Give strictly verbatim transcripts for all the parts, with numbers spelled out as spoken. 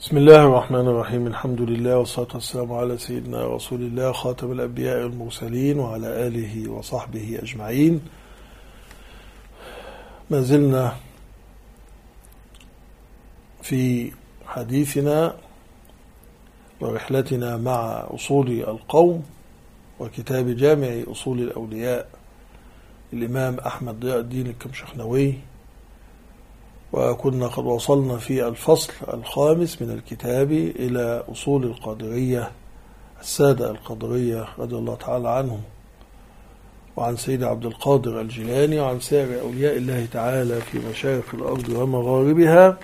بسم الله الرحمن الرحيم. الحمد لله والصلاة والسلام على سيدنا رسول الله خاتم الأنبياء والمرسلين وعلى آله وصحبه أجمعين. ما زلنا في حديثنا ورحلتنا مع أصول القوم وكتاب جامع أصول الأولياء الإمام أحمد ضياء الدين الكمشخنوي، وكنا قد وصلنا في الفصل الخامس من الكتاب إلى أصول القادرية، السادة القادرية رضي الله تعالى عنهم، وعن سيد عبد القادر الجيلاني، وعن سائر أولياء الله تعالى في مشارق الأرض ومغاربها.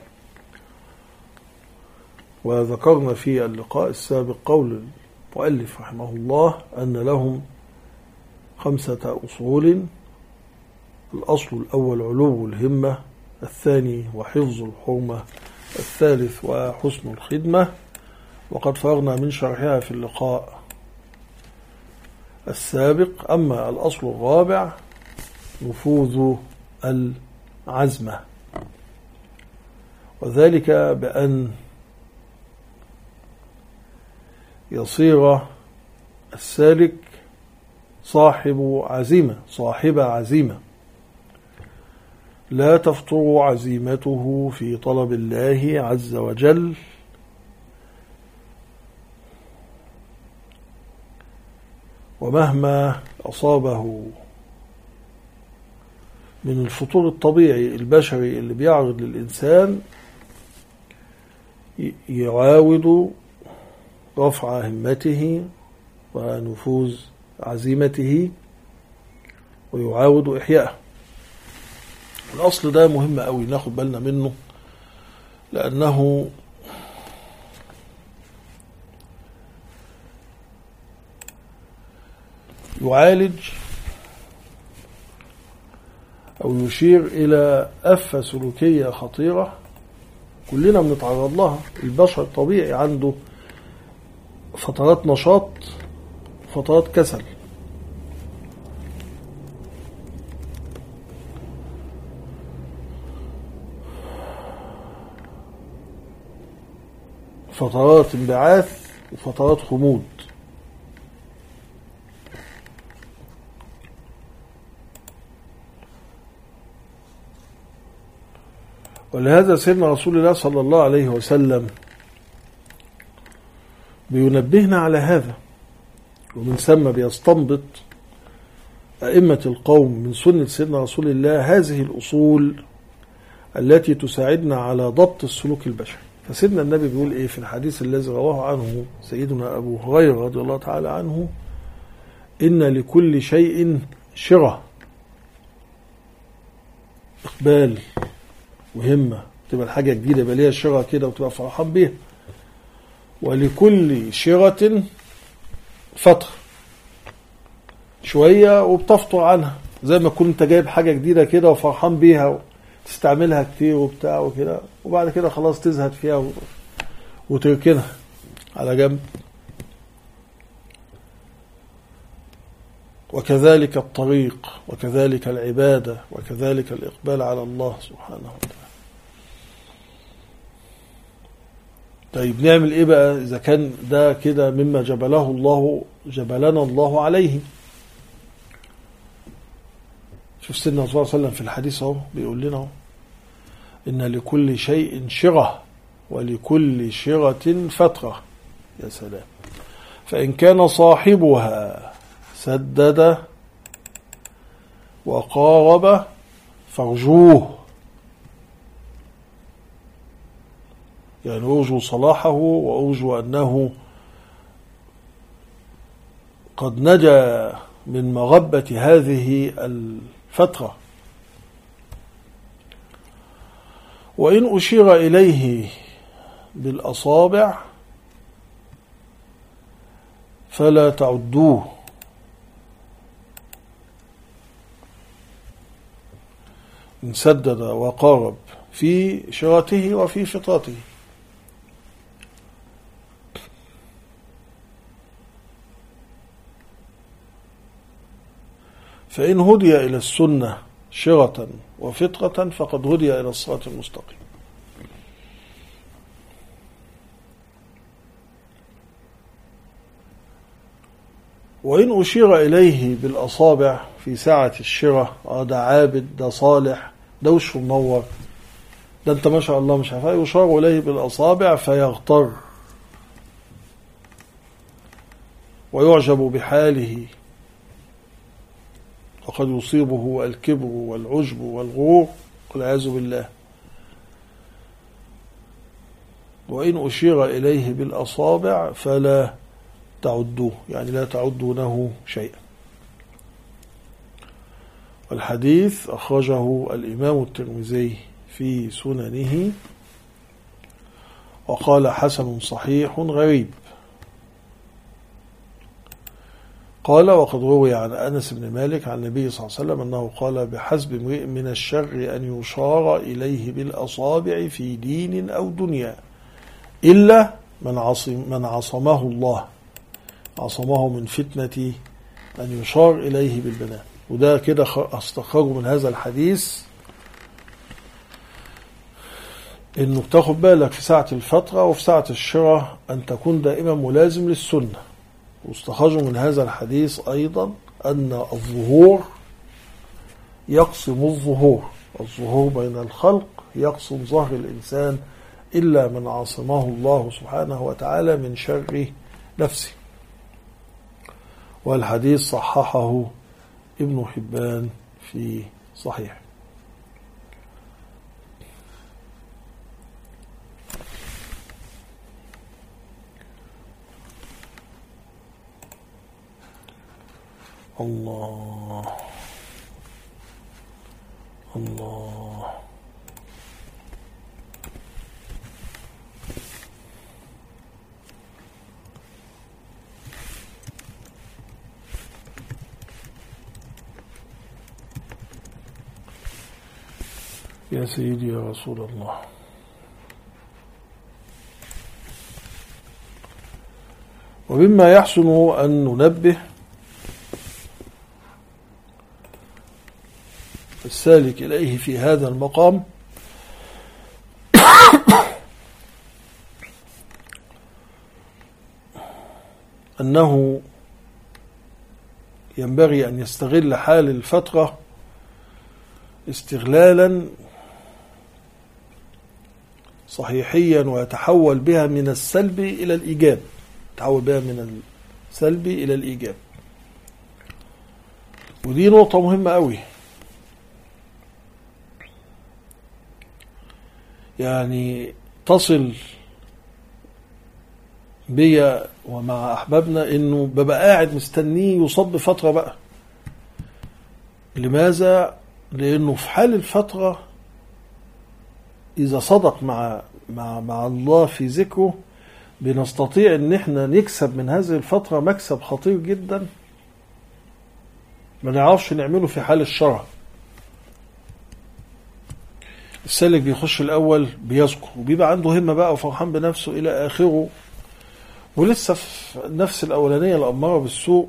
وذكرنا في اللقاء السابق قول المؤلف رحمه الله أن لهم خمسة أصول: الأصل الأول علو الهمة، الثاني وحفظ الحرمة، الثالث وحسن الخدمة، وقد فرغنا من شرحها في اللقاء السابق. أما الأصل الرابع نفوذ العزمة، وذلك بأن يصير السالك صاحب عزيمة صاحب عزيمة لا تفطر عزيمته في طلب الله عز وجل، ومهما أصابه من الفطور الطبيعي البشري اللي بيعرض للإنسان يعاود رفع همته ونفوذ عزيمته ويعاود إحياءه. الأصل ده مهم قوي ناخد بالنا منه، لأنه يعالج أو يشير إلى أفة سلوكية خطيرة كلنا بنتعرض لها. البشر طبيعي عنده فترات نشاط وفترات كسل، فترات انبعاث وفترات خمود. ولهذا سيدنا رسول الله صلى الله عليه وسلم بينبهنا على هذا، ومن ثم بيستنبط أئمة القوم من سنة سيدنا رسول الله هذه الأصول التي تساعدنا على ضبط السلوك البشري. فسيدنا النبي بيقول إيه في الحديث الذي رواه عنه سيدنا أبو هريرة رضي الله تعالى عنه: إن لكل شيء شرة، إقبال وهمة، تبقى الحاجة جديدة يبقى ليها شرة كده وتبقى فرحان بيها. ولكل شرة فترة، شوية وبتفطر عنها، زي ما كنت جايب حاجة جديدة كده وفرحان بيها تستعملها كتير وبتاع وكده، وبعد كده خلاص تزهد فيها وتركنها على جنب. وكذلك الطريق، وكذلك العبادة، وكذلك الإقبال على الله سبحانه وتعالى. طيب نعمل إيه بقى إذا كان ده كده مما جبله الله جبلنا الله عليه؟ شوف سيدنا صلى الله عليه وسلم في الحديث اهو بيقول لنا: إن لكل شيء شرة ولكل شرة فترة. يا سلام! فإن كان صاحبها سدد وقارب فارجوه، يعني أرجو صلاحه وأرجو أنه قد نجا من مغبة هذه الفترة. وإن أشير إليه بالأصابع فلا تعدوه، إن سدد وقارب في شرته وفي فطرته. فإن هدي إلى السنة شرة وفطرة فقد هدي إلى الصراط المستقيم. وإن أشير إليه بالأصابع في ساعة الشرة، آه ده عابد، ده صالح، ده وشه منور، ده أنت ما شاء الله مش عارف، يشار إليه بالأصابع فيغتر ويعجب بحاله، وقد يصيبه الكبر والعجب والغرور والعياذ بالله. وإن أشير إليه بالأصابع فلا تعدوه، يعني لا تعدونه شيئا. الحديث أخرجه الإمام الترمذي في سننه وقال حسن صحيح غريب. قال وقد روي عن أنس بن مالك عن النبي صلى الله عليه وسلم أنه قال بحسب امرئ من الشر أن يشار إليه بالأصابع في دين أو دنيا إلا من عصم من عصمه الله، عصمه من فتنة أن يشار إليه بالبنان. وده كده استخرجه من هذا الحديث إنه تاخد بالك في ساعة الفترة وفي ساعة الشرة أن تكون دائما ملازم للسنة. واستخرجوا من هذا الحديث أيضا أن الظهور يقسم الظهور، الظهور بين الخلق يقسم ظهر الإنسان إلا من عصمه الله سبحانه وتعالى من شر نفسه. والحديث صححه ابن حبان في صحيح. الله الله يا سيدي يا رسول الله. ومما يحسن أن ننبه السالك إليه في هذا المقام أنه ينبغي أن يستغل حال الفترة استغلالا صحيحيا ويتحول بها من السلب إلى الإيجاب، يتحول بها من السلب إلى الإيجاب. ودي نقطة مهمة قوي، يعني تصل بيا ومع أحبابنا إنه ببقى قاعد مستنيه يصاب بفترة بقى. لماذا؟ لأنه في حال الفترة إذا صدق مع مع مع الله في ذكره بنستطيع إن إحنا نكسب من هذه الفترة مكسب خطير جدا ما نعرفش نعمله في حال الشرع. السالك بيخش الأول بيذكر وبيبقى عنده همة بقى وفرحان بنفسه إلى آخره، ولسه في نفس الأولانية الأمارة بالسوء،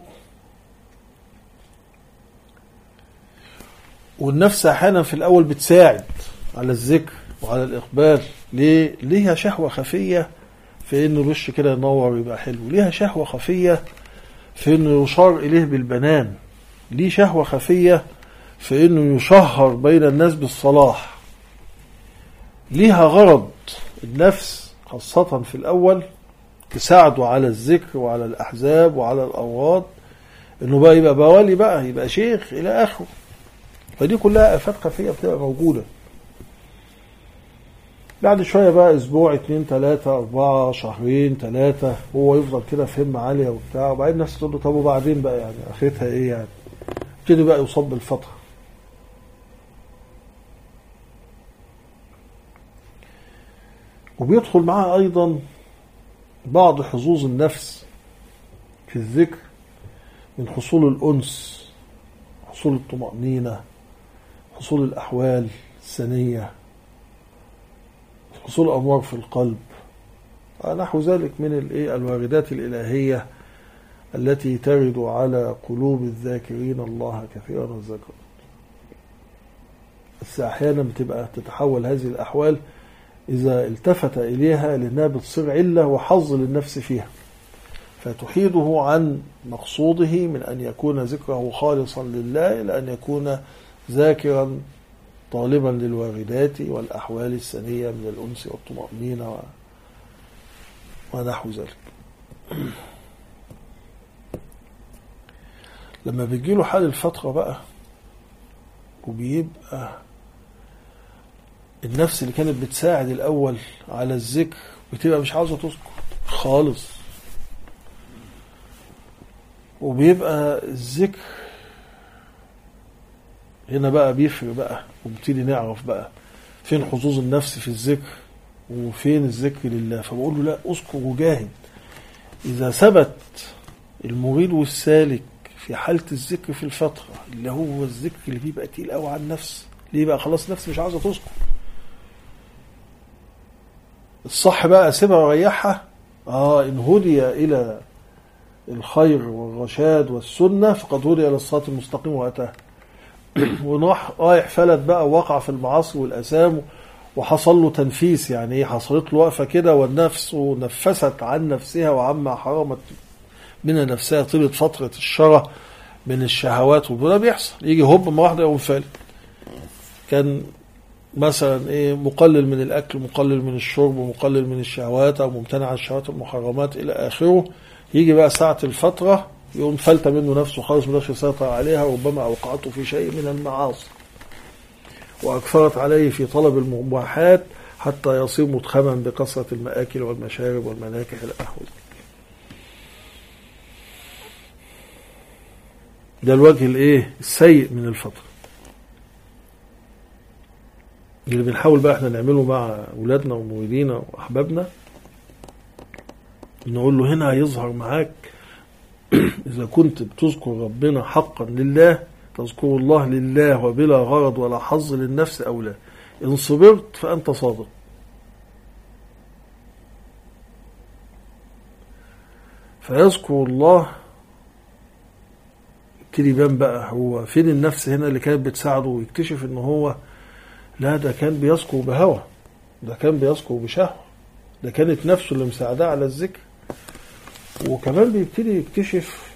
والنفس أحيانا في الأول بتساعد على الذكر وعلى الإقبال. ليه؟ ليها شهوة خفية في إنه الوش كده ينور يبقى حلو، ليها شهوة خفية في إنه يشار إليه بالبنان، ليه شهوة خفية في إنه يشهر بين الناس بالصلاح، ليها غرض النفس خاصة في الأول تساعده على الذكر وعلى الأحزاب وعلى الأوراد، إنه بقى يبقى بوالي بقى يبقى شيخ إلى آخره. فدي كلها آفات خفية بتبقى موجودة. بعد شوية بقى أسبوع اتنين تلاتة أربعة شهرين تلاتة هو يفضل كده في همة عالية وبتاع، وبعدين الناس تقول له طب وبعدين بقى يعني آخرتها إيه يعني؟ يبتدي بقى يصاب بالفترة. وبيدخل معاه أيضا بعض حظوظ النفس في الذكر من حصول الأنس، حصول الطمأنينة، حصول الأحوال السنية، حصول أمور في القلب، نحو ذلك من الواردات الإلهية التي ترد على قلوب الذاكرين الله كثيرا والذاكرات. بس أحيانا بتبقى تتحول هذه الأحوال إذا التفت إليها لأنها بتصير علة وحظ للنفس فيها، فتحيده عن مقصوده من أن يكون ذكره خالصا لله إلى أن يكون ذاكرا طالبا للواردات والأحوال السنية من الأنس والطمأنينة ونحو ذلك. لما بيجيله حال الفترة بقى وبيبقى النفس اللي كانت بتساعد الأول على الذكر بتبقى مش عاوزة تذكر خالص، وبيبقى الذكر هنا بقى بيفرق بقى، وبنبتدي نعرف بقى فين حظوظ النفس في الذكر وفين الذكر لله. فبقول له لا، اذكر وجاهد. إذا ثبت المريد والسالك في حالة الذكر في الفترة اللي هو الذكر اللي بيبقى تقيل قوي على النفس، ليه بقى؟ خلاص النفس مش عاوزة تذكر. الصح بقى اسيبها وريحها. اه ان هدي الى الخير والرشاد والسنة فقد هدي الى الصراط المستقيم واتاه. ونوح رايح فلت بقى ووقع في المعاصي والأثام وحصل له تنفيس، يعني ايه؟ حصلت له وقفة كده والنفس نفست عن نفسها وعما حرمت من نفسها طيلة فترة الشرع من الشهوات، وده بيحصل. يجي هوب ما واحدة يقوم فالت. كان مثلا ايه؟ مقلل من الاكل، مقلل من الشرب، مقلل من الشهوات او ممتنع عن الشهوات المحرمات الى اخره. يجي بقى ساعة الفترة يقوم فلت منه نفسه خالص، مدرش يسيطر عليها، وربما اوقعته في شيء من المعاصي واكثرت عليه في طلب المباحات حتى يصير متخما بكثرة المآكل والمشارب والمناكح الى اخره. ده الوجه الايه؟ السيء من الفترة اللي بنحاول بقى احنا نعمله مع اولادنا ومريدينا واحبابنا. نقول له هنا هيظهر معاك اذا كنت بتذكر ربنا حقا لله، تذكر الله لله وبلا غرض ولا حظ للنفس او لا. ان صبرت فانت صادق. فيذكر الله يبتدي يبان بقى هو فين النفس هنا اللي كانت بتساعده، ويكتشف ان هو لا، ده كان بيذكر بهوى، ده كان بيذكر بشهوة، ده كانت نفسه اللي مساعداه على الذكر. وكمان بيبتدي يكتشف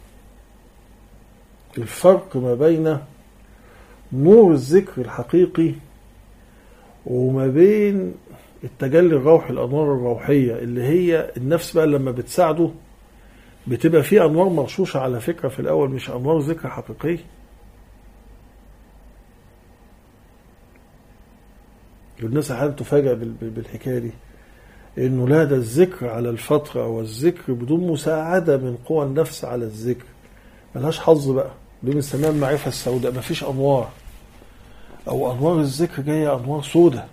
الفرق ما بين نور الذكر الحقيقي وما بين التجلي الروحي، الأنوار الروحية اللي هي النفس بقى لما بتساعده بتبقى فيه أنوار مرشوشة على فكرة في الأول، مش أنوار ذكر حقيقية. الناس أحيانا تفاجأ بالحكاية دي، إنه لا، ده الذكر على الفترة والذكر بدون مساعدة من قوى النفس على الذكر ملهاش حظ بقى. دي بنسميها المعرفة السوداء، مفيش أنوار، أو أنوار الذكر جاية أنوار سوداء،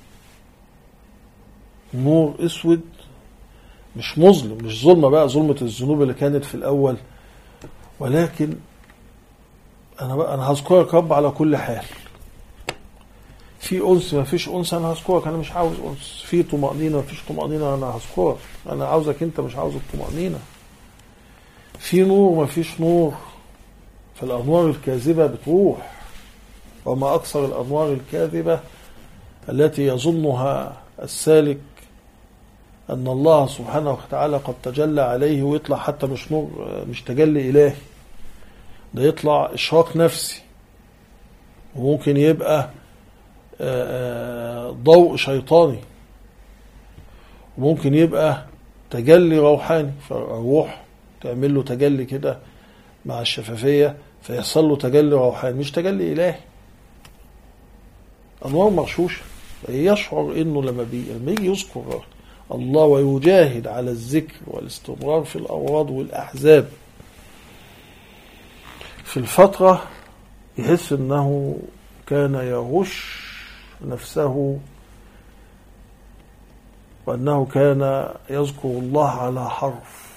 نور أسود، مش مظلم، مش ظلمة بقى ظلمة الذنوب اللي كانت في الأول، ولكن أنا بقى أنا هذكرك رب على كل حال. في أنس ما فيش أنس أنا هذكرك، أنا مش عاوز أنس. في طمأنينة ما فيش طمأنينة أنا هذكرك، أنا عاوزك أنت، مش عاوز الطمأنينة. في نور ما فيش نور، فالأنوار الكاذبة بتروح. وما أكثر الأنوار الكاذبة التي يظنها السالك أن الله سبحانه وتعالى قد تجلى عليه، ويطلع حتى مش نور، مش تجلي إلهي، ده يطلع إشراق نفسي، وممكن يبقى ضوء شيطاني، وممكن يبقى تجلي روحاني، فالروح تعمل له تجلي كده مع الشفافية فيحصل له تجلي روحاني، مش تجلي إلهي. أنوار مرشوشة. يشعر إنه لما بي لما يجي يذكر الله ويجاهد على الذكر والاستمرار في الأوراد والأحزاب في الفترة، يحس أنه كان يغش نفسه، وأنه كان يذكر الله على حرف.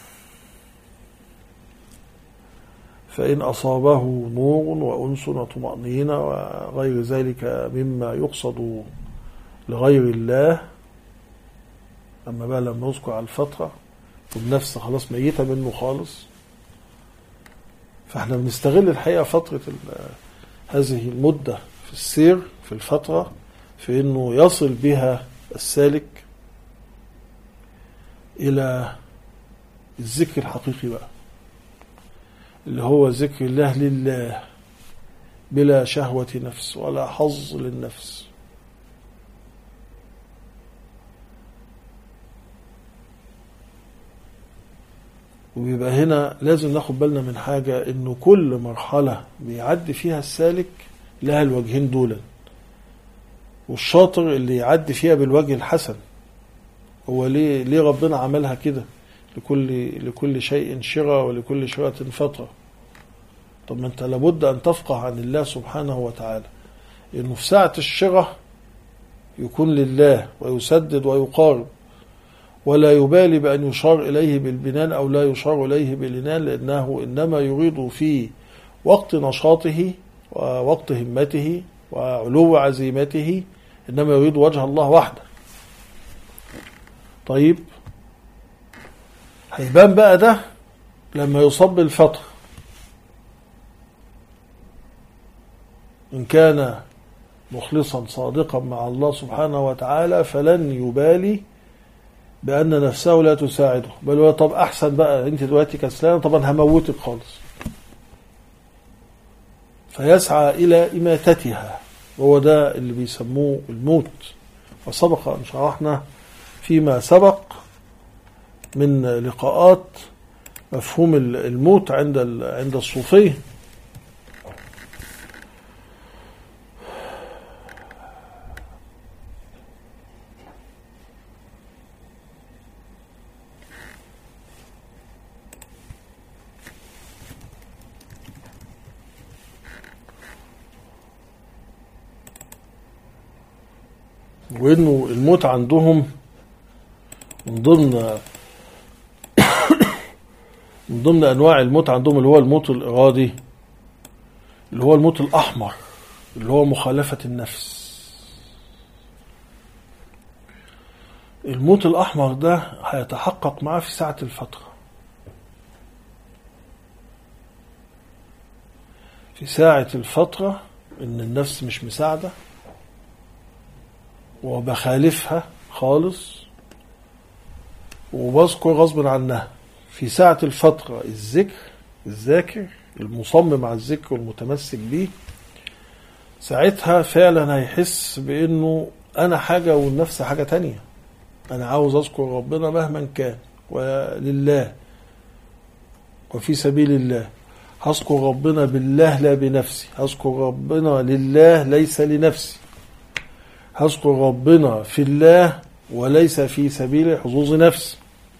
فإن أصابه نور وأنس وطمأنينة وغير ذلك مما يقصد لغير الله، أما بقى لما نذكر على الفترة والنفس خلاص ميتة منه خالص، فاحنا بنستغل الحقيقة فترة هذه المدة في السير في الفترة في أنه يصل بها السالك إلى الذكر الحقيقي بقى، اللي هو ذكر الله لله بلا شهوة نفس ولا حظ للنفس. وبيبقى هنا لازم ناخد بالنا من حاجة، انه كل مرحلة بيعدي فيها السالك لها الوجهين دولا، والشاطر اللي يعدي فيها بالوجه الحسن. هو ليه ليه ربنا عملها كده؟ لكل لكل شيء شرى ولكل شرة فترة. طب ما انت لابد ان تفقه عن الله سبحانه وتعالى انه في ساعة الشرة يكون لله ويسدد ويقارب، ولا يبالي بأن يشار إليه بالبنان أو لا يشار إليه بالإنان، لأنه إنما يريد في وقت نشاطه ووقت همته وعلو عزيمته إنما يريد وجه الله وحده. طيب هيبان بقى ده لما يصب بالفتح، إن كان مخلصا صادقا مع الله سبحانه وتعالى فلن يبالي بأن نفسه لا تساعده، بل هو طب أحسن بقى أنت دلوقتي كسلانة، طبعا هموتك خالص، فيسعى إلى إماتتها، وهو ده اللي بيسموه الموت. وسبق أن شرحنا فيما سبق من لقاءات مفهوم الموت عند عند الصوفية. وإنه الموت عندهم من ضمن من ضمن أنواع الموت عندهم اللي هو الموت الإرادي، اللي هو الموت الأحمر، اللي هو مخالفة النفس. الموت الأحمر ده هيتحقق معاه في ساعة الفترة، في ساعة الفترة إن النفس مش مساعدة وبخالفها خالص وبذكر غصب عنها. في ساعة الفترة الذكر الذاكر المصمم على الذكر والمتمسك به، ساعتها فعلا هيحس بأنه أنا حاجة والنفس حاجة تانية. أنا عاوز أذكر ربنا مهما كان ولله وفي سبيل الله، هذكر ربنا بالله لا بنفسي، هذكر ربنا لله ليس لنفسي، هذكر ربنا في الله وليس في سبيل حظوظ نفس.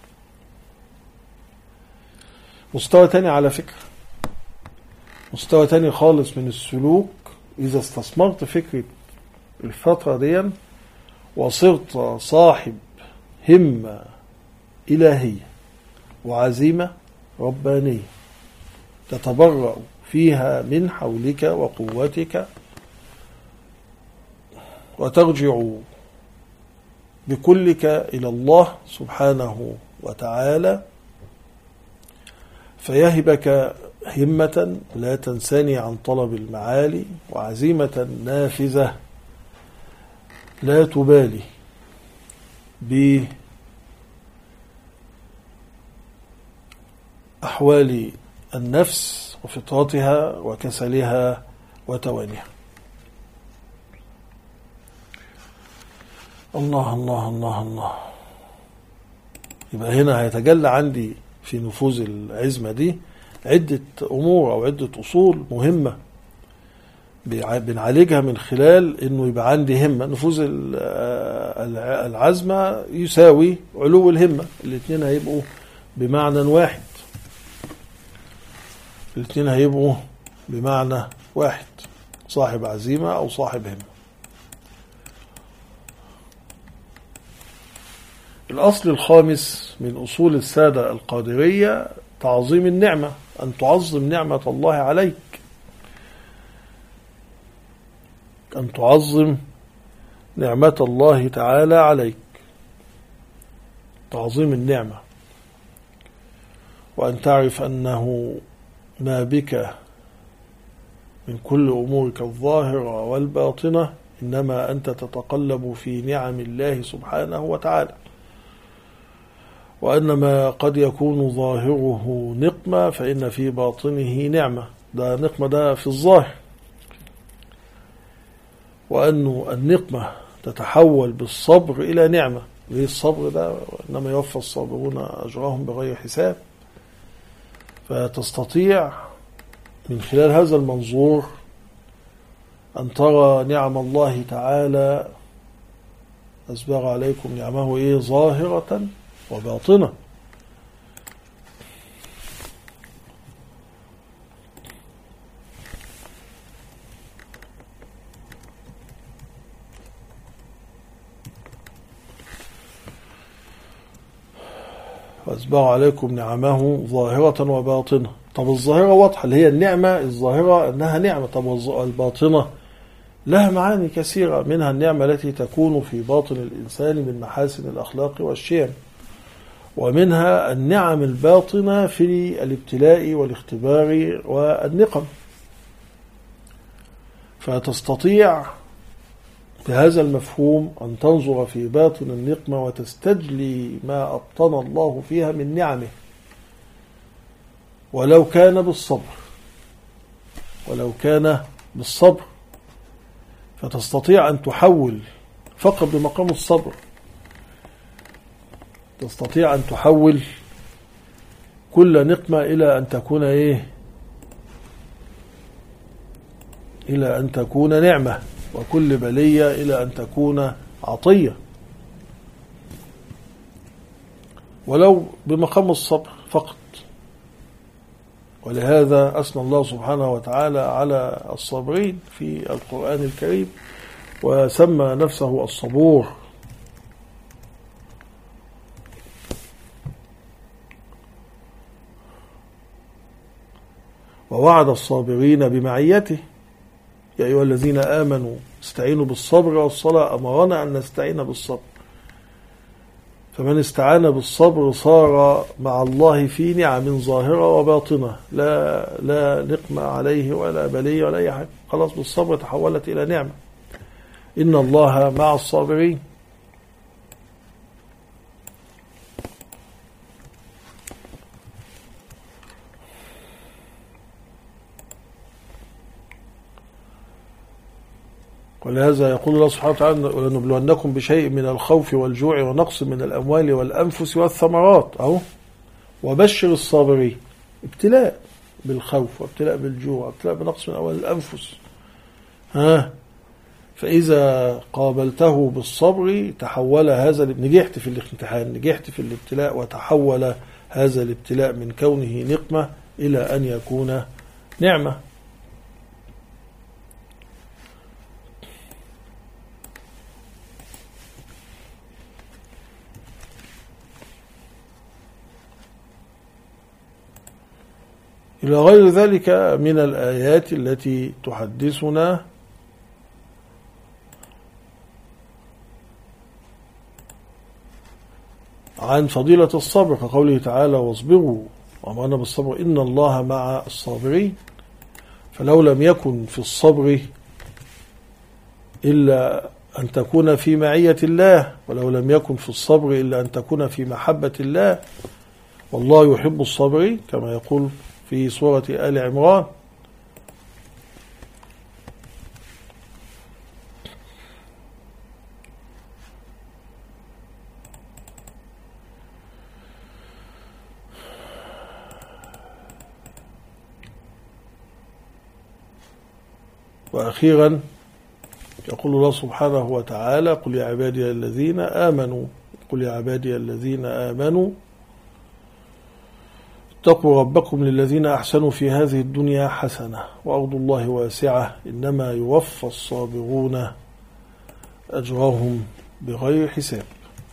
مستوى تاني على فكرة، مستوى تاني خالص من السلوك. إذا استثمرت فكرة الفترة دي وصرت صاحب همة إلهية وعزيمة ربانية تتبرأ فيها من حولك وقوتك وترجع بكلك إلى الله سبحانه وتعالى، فيهبك همة لا تنساني عن طلب المعالي، وعزيمة نافذة لا تبالي بأحوال النفس وفطرتها وكسلها وتوانيها. الله الله الله الله. يبقى هنا هيتجلى عندي في نفوذ العزمة دي عدة أمور أو عدة أصول مهمة بنعالجها من خلال إنه يبقى عندي همة. نفوذ العزمة يساوي علو الهمة، الاثنين هيبقوا بمعنى واحد، الاثنين هيبقوا بمعنى واحد، صاحب عزيمة أو صاحب همة. الأصل الخامس من أصول السادة القادرية تعظيم النعمة، أن تعظم نعمة الله عليك، أن تعظم نعمة الله تعالى عليك، تعظيم النعمة، وأن تعرف أنه ما بك من كل أمورك الظاهرة والباطنة إنما أنت تتقلب في نعم الله سبحانه وتعالى، وأن ما قد يكون ظاهره نقمة فإن في باطنه نعمة. ده نقمة ده في الظاهر، وأن النقمة تتحول بالصبر إلى نعمة. ليه الصبر ده؟ إنما يوفى الصابرون أجرهم بغير حساب. فتستطيع من خلال هذا المنظور أن ترى نعم الله تعالى أسبغ عليكم نعمه إيه؟ ظاهرة وباطنة. وأسبغ عليكم نعمه ظاهرة وباطنة. طب الظاهرة واضحة اللي هي النعمة الظاهرة أنها نعمة. طب الباطنة لها معاني كثيرة، منها النعمة التي تكون في باطن الإنسان من محاسن الأخلاق والشيم، ومنها النعم الباطنة في الابتلاء والاختبار والنقم. فتستطيع بهذا المفهوم أن تنظر في باطن النقمة وتستجلي ما أبطن الله فيها من نعمه، ولو كان بالصبر ولو كان بالصبر فتستطيع أن تحول فقط بمقام الصبر، تستطيع أن تحول كل نقمة إلى أن تكون إيه؟ إلى أن تكون نعمة، وكل بلية إلى أن تكون عطية، ولو بمقام الصبر فقط. ولهذا أثنى الله سبحانه وتعالى على الصابرين في القرآن الكريم، وسمى نفسه الصبور. ووعد الصابرين بمعيته. يا أيها الذين آمنوا استعينوا بالصبر والصلاة. أمرنا أن نستعين بالصبر، فمن استعان بالصبر صار مع الله في نعم ظاهرة وباطنة، لا لا نقمة عليه ولا بلية ولا أي حاجة، خلاص بالصبر تحولت إلى نعمة. إن الله مع الصابرين. ولهذا يقول الله سبحانه وتعالى: ولنبلونكم بشيء من الخوف والجوع ونقص من الأموال والأنفس والثمرات. أهو وبشر الصابرين. ابتلاء بالخوف، وابتلاء بالجوع، وابتلاء بنقص من الأموال والأنفس. ها فإذا قابلته بالصبر تحول هذا، نجحت في الامتحان، نجحت في الابتلاء، وتحول هذا الابتلاء من كونه نقمة إلى أن يكون نعمة. إلى غير ذلك من الآيات التي تحدثنا عن فضيلة الصبر، كقوله تعالى: واصبروا وأمرنا بالصبر إن الله مع الصابرين. فلو لم يكن في الصبر إلا أن تكون في معية الله، ولو لم يكن في الصبر إلا أن تكون في محبة الله، والله يحب الصابرين كما يقول في سورة آل عمران. وأخيرا يقول الله سبحانه وتعالى: قل يا عبادي الذين آمنوا قل يا عبادي الذين آمنوا اتقوا ربكم للذين أحسنوا في هذه الدنيا حسنة وأرض الله واسعة إنما يوفى الصابرون أجرهم بغير حساب.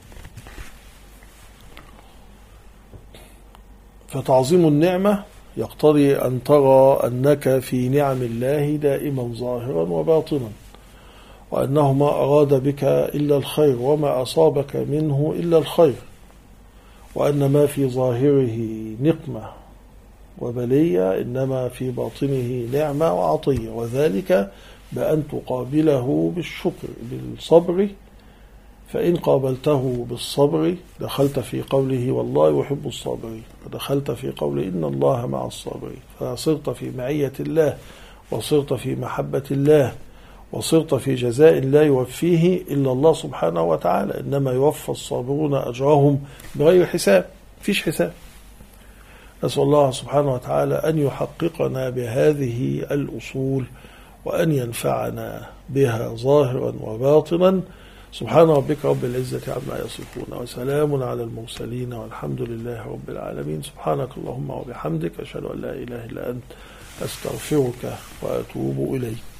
فتعظيم النعمة يقتضي أن ترى أنك في نعم الله دائما ظاهرا وباطنا، وأنه ما أراد بك إلا الخير، وما أصابك منه إلا الخير، وأن ما في ظاهره نقمة وبلية إنما في باطنه نعمة وعطية، وذلك بأن تقابله بالشكر بالصبر فإن قابلته بالصبر دخلت في قوله والله يحب الصابرين، ودخلت في قوله إن الله مع الصابرين، فصرت في معية الله، وصرت في محبة الله، وصرت في جزاء لا يوفيه إلا الله سبحانه وتعالى، إنما يوفى الصابرون أجرهم بغير حساب، فيش حساب. نسأل الله سبحانه وتعالى أن يحققنا بهذه الأصول وأن ينفعنا بها ظاهرا وباطنا. سبحان ربك رب العزة عما يصفون، وسلام على المرسلين، والحمد لله رب العالمين. سبحانك اللهم وبحمدك، أشهد أن لا إله إلا أنت، أستغفرك وأتوب إليك.